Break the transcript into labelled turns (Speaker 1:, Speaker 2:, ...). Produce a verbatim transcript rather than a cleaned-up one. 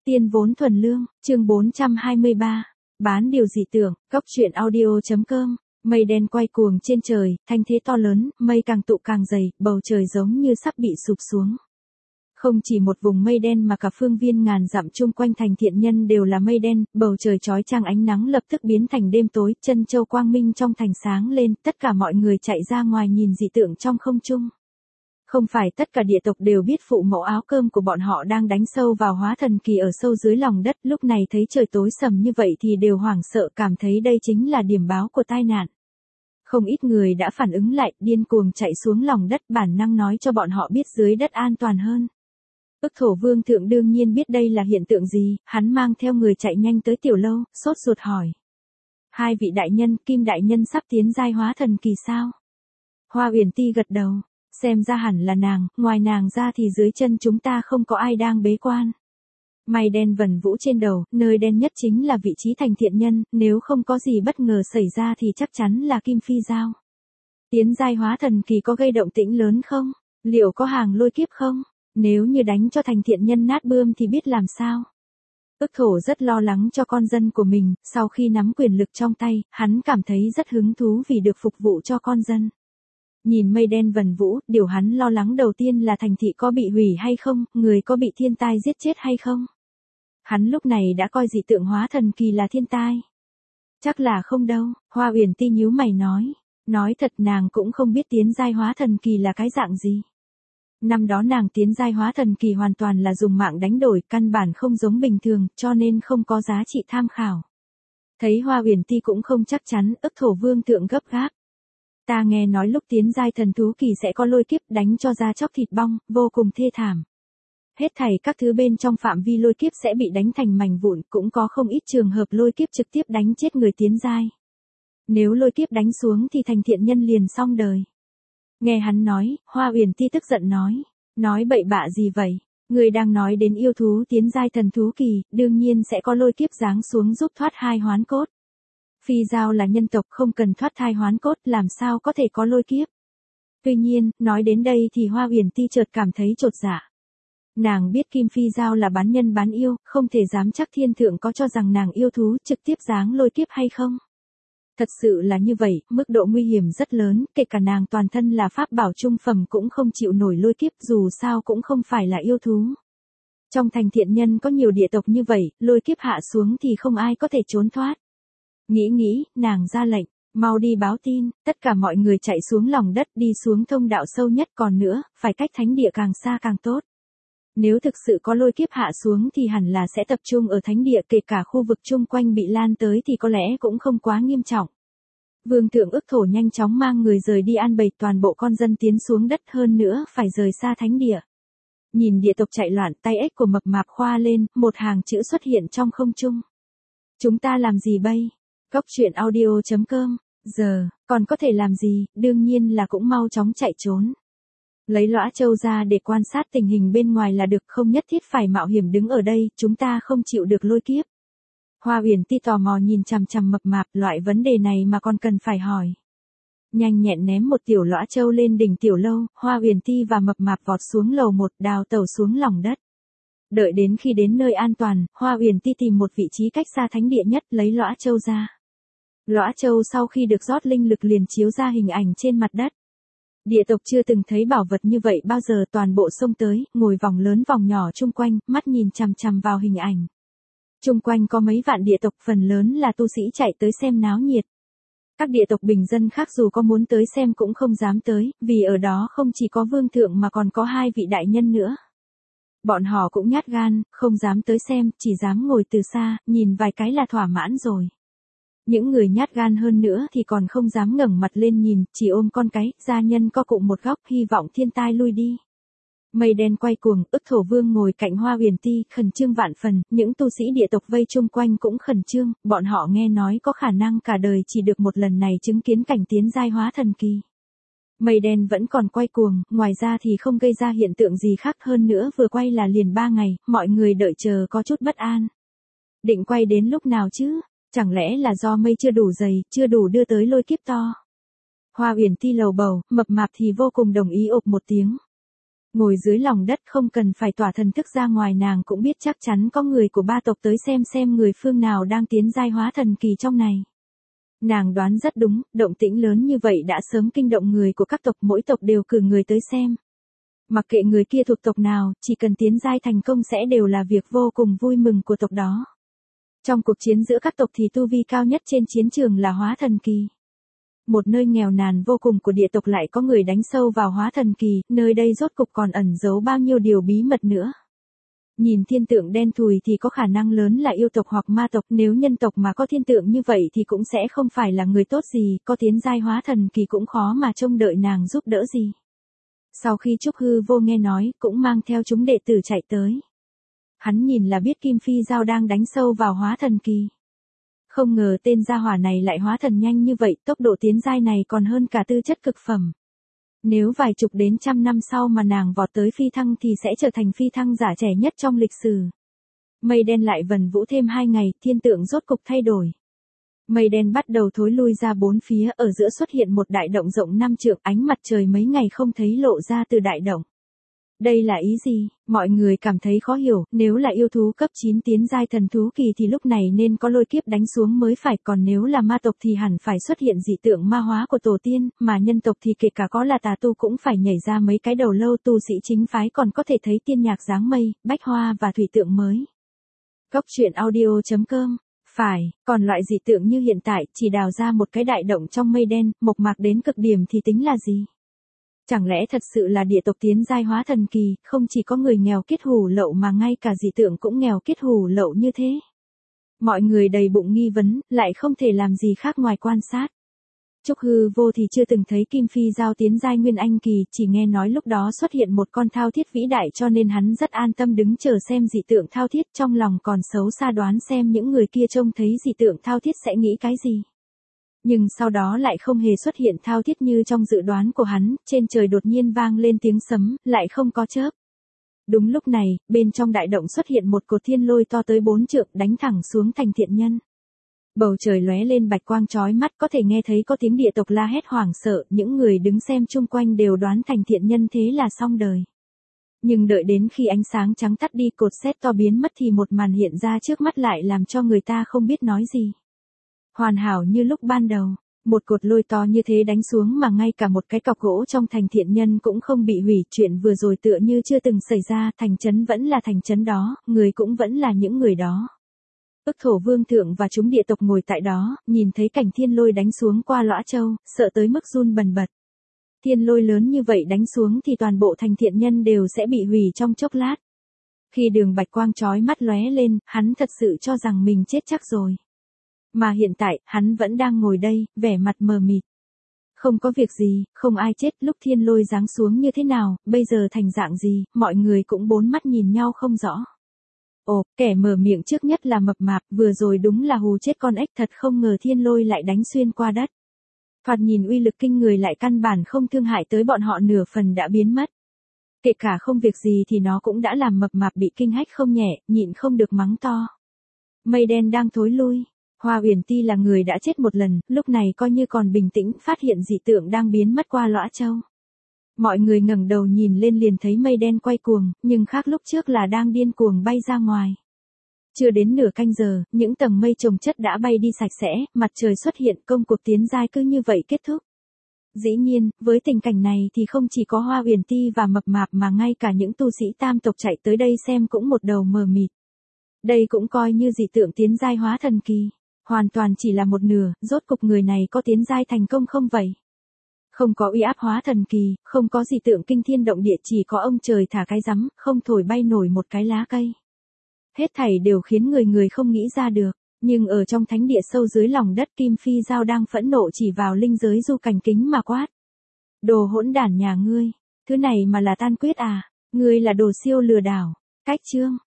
Speaker 1: Tiên vốn thuần lương, chương bốn trăm hai mươi ba. Bán điều dị tưởng, góc truyện audio.com. Mây đen quay cuồng trên trời, thanh thế to lớn, mây càng tụ càng dày, bầu trời giống như sắp bị sụp xuống. Không chỉ một vùng mây đen mà cả phương viên ngàn dặm chung quanh thành Thiện Nhân đều là mây đen, bầu trời chói chang ánh nắng lập tức biến thành đêm tối, chân châu quang minh trong thành sáng lên, tất cả mọi người chạy ra ngoài nhìn dị tượng trong không trung. Không phải tất cả địa tộc đều biết phụ mẫu áo cơm của bọn họ đang đánh sâu vào hóa thần kỳ ở sâu dưới lòng đất, lúc này thấy trời tối sầm như vậy thì đều hoảng sợ, cảm thấy đây chính là điểm báo của tai nạn. Không ít người đã phản ứng lại, điên cuồng chạy xuống lòng đất, bản năng nói cho bọn họ biết dưới đất an toàn hơn. Ức Thổ Vương thượng đương nhiên biết đây là hiện tượng gì, hắn mang theo người chạy nhanh tới tiểu lâu, sốt ruột hỏi. Hai vị đại nhân, Kim đại nhân sắp tiến giai hóa thần kỳ sao? Hoa Uyển Ti gật đầu. Xem ra hẳn là nàng, ngoài nàng ra thì dưới chân chúng ta không có ai đang bế quan. Mây đen vần vũ trên đầu, nơi đen nhất chính là vị trí thành Thiện Nhân, nếu không có gì bất ngờ xảy ra thì chắc chắn là Kim Phi Giao. Tiến giai hóa thần kỳ có gây động tĩnh lớn không? Liệu có hàng lôi kiếp không? Nếu như đánh cho thành Thiện Nhân nát bươm thì biết làm sao? Ức Thổ rất lo lắng cho con dân của mình, sau khi nắm quyền lực trong tay, hắn cảm thấy rất hứng thú vì được phục vụ cho con dân. Nhìn mây đen vần vũ, điều hắn lo lắng đầu tiên là thành thị có bị hủy hay không, người có bị thiên tai giết chết hay không. Hắn lúc này đã coi dị tượng hóa thần kỳ là thiên tai. Chắc là không đâu, Hoa Uyển Ti nhíu mày nói. Nói thật nàng cũng không biết tiến giai hóa thần kỳ là cái dạng gì. Năm đó nàng tiến giai hóa thần kỳ hoàn toàn là dùng mạng đánh đổi, căn bản không giống bình thường, cho nên không có giá trị tham khảo. Thấy Hoa Uyển Ti cũng không chắc chắn, Ức Thổ Vương thượng gấp gáp. Ta nghe nói lúc tiến giai thần thú kỳ sẽ có lôi kiếp đánh cho da chóc thịt bong, vô cùng thê thảm. Hết thảy các thứ bên trong phạm vi lôi kiếp sẽ bị đánh thành mảnh vụn, cũng có không ít trường hợp lôi kiếp trực tiếp đánh chết người tiến giai. Nếu lôi kiếp đánh xuống thì thành Thiện Nhân liền xong đời. Nghe hắn nói, Hoa Uyển Ti tức giận nói, nói bậy bạ gì vậy? Người đang nói đến yêu thú tiến giai thần thú kỳ, đương nhiên sẽ có lôi kiếp giáng xuống giúp thoát hai hoán cốt. Phi Giao là nhân tộc không cần thoát thai hoán cốt, làm sao có thể có lôi kiếp. Tuy nhiên, nói đến đây thì Hoa Uyển Ti chợt cảm thấy chột dạ. Nàng biết Kim Phi Giao là bán nhân bán yêu, không thể dám chắc thiên thượng có cho rằng nàng yêu thú trực tiếp giáng lôi kiếp hay không. Thật sự là như vậy, mức độ nguy hiểm rất lớn, kể cả nàng toàn thân là pháp bảo trung phẩm cũng không chịu nổi lôi kiếp, dù sao cũng không phải là yêu thú. Trong thành Thiện Nhân có nhiều địa tộc như vậy, lôi kiếp hạ xuống thì không ai có thể trốn thoát. Nghĩ nghĩ, nàng ra lệnh, mau đi báo tin, tất cả mọi người chạy xuống lòng đất đi xuống thông đạo sâu nhất, còn nữa, phải cách thánh địa càng xa càng tốt. Nếu thực sự có lôi kiếp hạ xuống thì hẳn là sẽ tập trung ở thánh địa, kể cả khu vực chung quanh bị lan tới thì có lẽ cũng không quá nghiêm trọng. Vương thượng Ức Thổ nhanh chóng mang người rời đi an bày toàn bộ con dân tiến xuống đất, hơn nữa phải rời xa thánh địa. Nhìn địa tộc chạy loạn, tay ếch của mập mạp khoa lên, một hàng chữ xuất hiện trong không trung. Chúng ta làm gì bây? Góc truyện audio.com, giờ, còn có thể làm gì, đương nhiên là cũng mau chóng chạy trốn. Lấy lõa châu ra để quan sát tình hình bên ngoài là được, không nhất thiết phải mạo hiểm đứng ở đây, chúng ta không chịu được lôi kiếp. Hoa Uyển Ti tò mò nhìn chằm chằm mập mạp, loại vấn đề này mà còn cần phải hỏi. Nhanh nhẹn ném một tiểu lõa châu lên đỉnh tiểu lâu, Hoa Uyển Ti và mập mạp vọt xuống lầu một, đào tẩu xuống lòng đất. Đợi đến khi đến nơi an toàn, Hoa Uyển Ti tìm một vị trí cách xa thánh địa nhất, lấy lõa châu ra. Lõa châu sau khi được rót linh lực liền chiếu ra hình ảnh trên mặt đất. Địa tộc chưa từng thấy bảo vật như vậy bao giờ, toàn bộ xông tới, ngồi vòng lớn vòng nhỏ chung quanh, mắt nhìn chằm chằm vào hình ảnh. Chung quanh có mấy vạn địa tộc, phần lớn là tu sĩ chạy tới xem náo nhiệt. Các địa tộc bình dân khác dù có muốn tới xem cũng không dám tới, vì ở đó không chỉ có vương thượng mà còn có hai vị đại nhân nữa. Bọn họ cũng nhát gan, không dám tới xem, chỉ dám ngồi từ xa, nhìn vài cái là thỏa mãn rồi. Những người nhát gan hơn nữa thì còn không dám ngẩng mặt lên nhìn, chỉ ôm con cái, gia nhân co cụm một góc, hy vọng thiên tai lui đi. Mây đen quay cuồng, Ức Thổ Vương ngồi cạnh Hoa Uyển Ti, khẩn trương vạn phần, những tu sĩ địa tộc vây chung quanh cũng khẩn trương, bọn họ nghe nói có khả năng cả đời chỉ được một lần này chứng kiến cảnh tiến giai hóa thần kỳ. Mây đen vẫn còn quay cuồng, ngoài ra thì không gây ra hiện tượng gì khác, hơn nữa vừa quay là liền ba ngày, mọi người đợi chờ có chút bất an. Định quay đến lúc nào chứ? Chẳng lẽ là do mây chưa đủ dày, chưa đủ đưa tới lôi kiếp to? Hoa Uyển Ti lầu bầu, mập mạp thì vô cùng đồng ý ộp một tiếng. Ngồi dưới lòng đất không cần phải tỏa thần thức ra ngoài, nàng cũng biết chắc chắn có người của ba tộc tới xem xem người phương nào đang tiến giai hóa thần kỳ trong này. Nàng đoán rất đúng, động tĩnh lớn như vậy đã sớm kinh động người của các tộc, mỗi tộc đều cử người tới xem. Mặc kệ người kia thuộc tộc nào, chỉ cần tiến giai thành công sẽ đều là việc vô cùng vui mừng của tộc đó. Trong cuộc chiến giữa các tộc thì tu vi cao nhất trên chiến trường là hóa thần kỳ. Một nơi nghèo nàn vô cùng của địa tộc lại có người đánh sâu vào hóa thần kỳ, nơi đây rốt cục còn ẩn giấu bao nhiêu điều bí mật nữa. Nhìn thiên tượng đen thùi thì có khả năng lớn là yêu tộc hoặc ma tộc, nếu nhân tộc mà có thiên tượng như vậy thì cũng sẽ không phải là người tốt gì, có tiến giai hóa thần kỳ cũng khó mà trông đợi nàng giúp đỡ gì. Sau khi Trúc Hư Vô nghe nói, cũng mang theo chúng đệ tử chạy tới. Hắn nhìn là biết Kim Phi Giao đang đánh sâu vào hóa thần kỳ. Không ngờ tên gia hỏa này lại hóa thần nhanh như vậy, tốc độ tiến giai này còn hơn cả tư chất cực phẩm. Nếu vài chục đến trăm năm sau mà nàng vọt tới phi thăng thì sẽ trở thành phi thăng giả trẻ nhất trong lịch sử. Mây đen lại vần vũ thêm hai ngày, thiên tượng rốt cục thay đổi. Mây đen bắt đầu thối lui ra bốn phía, ở giữa xuất hiện một đại động rộng năm trượng, ánh mặt trời mấy ngày không thấy lộ ra từ đại động. Đây là ý gì? Mọi người cảm thấy khó hiểu, nếu là yêu thú cấp chín tiến giai thần thú kỳ thì lúc này nên có lôi kiếp đánh xuống mới phải, còn nếu là ma tộc thì hẳn phải xuất hiện dị tượng ma hóa của tổ tiên, mà nhân tộc thì kể cả có là tà tu cũng phải nhảy ra mấy cái đầu lâu, tu sĩ chính phái còn có thể thấy tiên nhạc dáng mây, bách hoa và thủy tượng mới. Cốc truyện audio chấm com. Phải, còn loại dị tượng như hiện tại, chỉ đào ra một cái đại động trong mây đen, mộc mạc đến cực điểm thì tính là gì? Chẳng lẽ thật sự là địa tộc tiến giai hóa thần kỳ, không chỉ có người nghèo kiết hủ lậu mà ngay cả dị tượng cũng nghèo kiết hủ lậu như thế? Mọi người đầy bụng nghi vấn, lại không thể làm gì khác ngoài quan sát. Trúc Hư Vô thì chưa từng thấy Kim Phi Giao tiến giai nguyên anh kỳ, chỉ nghe nói lúc đó xuất hiện một con thao thiết vĩ đại cho nên hắn rất an tâm đứng chờ xem dị tượng thao thiết, trong lòng còn xấu xa đoán xem những người kia trông thấy dị tượng thao thiết sẽ nghĩ cái gì. Nhưng sau đó lại không hề xuất hiện thao thiết như trong dự đoán của hắn, trên trời đột nhiên vang lên tiếng sấm, lại không có chớp. Đúng lúc này, bên trong đại động xuất hiện một cột thiên lôi to tới bốn trượng đánh thẳng xuống thành thiện nhân. Bầu trời lóe lên bạch quang chói mắt, có thể nghe thấy có tiếng địa tộc la hét hoảng sợ, những người đứng xem chung quanh đều đoán thành thiện nhân thế là xong đời. Nhưng đợi đến khi ánh sáng trắng tắt đi, cột sét to biến mất thì một màn hiện ra trước mắt lại làm cho người ta không biết nói gì. Hoàn hảo như lúc ban đầu, một cột lôi to như thế đánh xuống mà ngay cả một cái cọc gỗ trong thành thiện nhân cũng không bị hủy, chuyện vừa rồi tựa như chưa từng xảy ra, thành trấn vẫn là thành trấn đó, người cũng vẫn là những người đó. Ức Thổ Vương thượng và chúng địa tộc ngồi tại đó, nhìn thấy cảnh thiên lôi đánh xuống qua Lõa Châu, sợ tới mức run bần bật. Thiên lôi lớn như vậy đánh xuống thì toàn bộ thành thiện nhân đều sẽ bị hủy trong chốc lát. Khi đường bạch quang chói mắt lóe lên, hắn thật sự cho rằng mình chết chắc rồi. Mà hiện tại, hắn vẫn đang ngồi đây, vẻ mặt mờ mịt. Không có việc gì, không ai chết, lúc thiên lôi giáng xuống như thế nào, bây giờ thành dạng gì, mọi người cũng bốn mắt nhìn nhau không rõ. Ồ, kẻ mở miệng trước nhất là mập mạp, vừa rồi đúng là hù chết con ếch, thật không ngờ thiên lôi lại đánh xuyên qua đất. Thoạt nhìn uy lực kinh người lại căn bản không thương hại tới bọn họ, nửa phần đã biến mất. Kể cả không việc gì thì nó cũng đã làm mập mạp bị kinh hách không nhẹ, nhịn không được mắng to. Mây đen đang thối lui. Hoa Uyển Ti là người đã chết một lần, lúc này coi như còn bình tĩnh, phát hiện dị tượng đang biến mất qua Lõa Châu. Mọi người ngẩng đầu nhìn lên liền thấy mây đen quay cuồng, nhưng khác lúc trước là đang điên cuồng bay ra ngoài. Chưa đến nửa canh giờ, những tầng mây chồng chất đã bay đi sạch sẽ, mặt trời xuất hiện, công cuộc tiến giai cứ như vậy kết thúc. Dĩ nhiên, với tình cảnh này thì không chỉ có Hoa Uyển Ti và mập mạp mà ngay cả những tu sĩ tam tộc chạy tới đây xem cũng một đầu mờ mịt. Đây cũng coi như dị tượng tiến giai hóa thần kỳ. Hoàn toàn chỉ là một nửa, rốt cục người này có tiến giai thành công không vậy? Không có uy áp hóa thần kỳ, không có dị tượng kinh thiên động địa, chỉ có ông trời thả cái rắm, không thổi bay nổi một cái lá cây. Hết thảy đều khiến người người không nghĩ ra được, nhưng ở trong thánh địa sâu dưới lòng đất, Kim Phi Giao đang phẫn nộ chỉ vào linh giới Du Cảnh Kính mà quát. Đồ hỗn đản nhà ngươi, thứ này mà là tan quyết à, ngươi là đồ siêu lừa đảo. Cách chương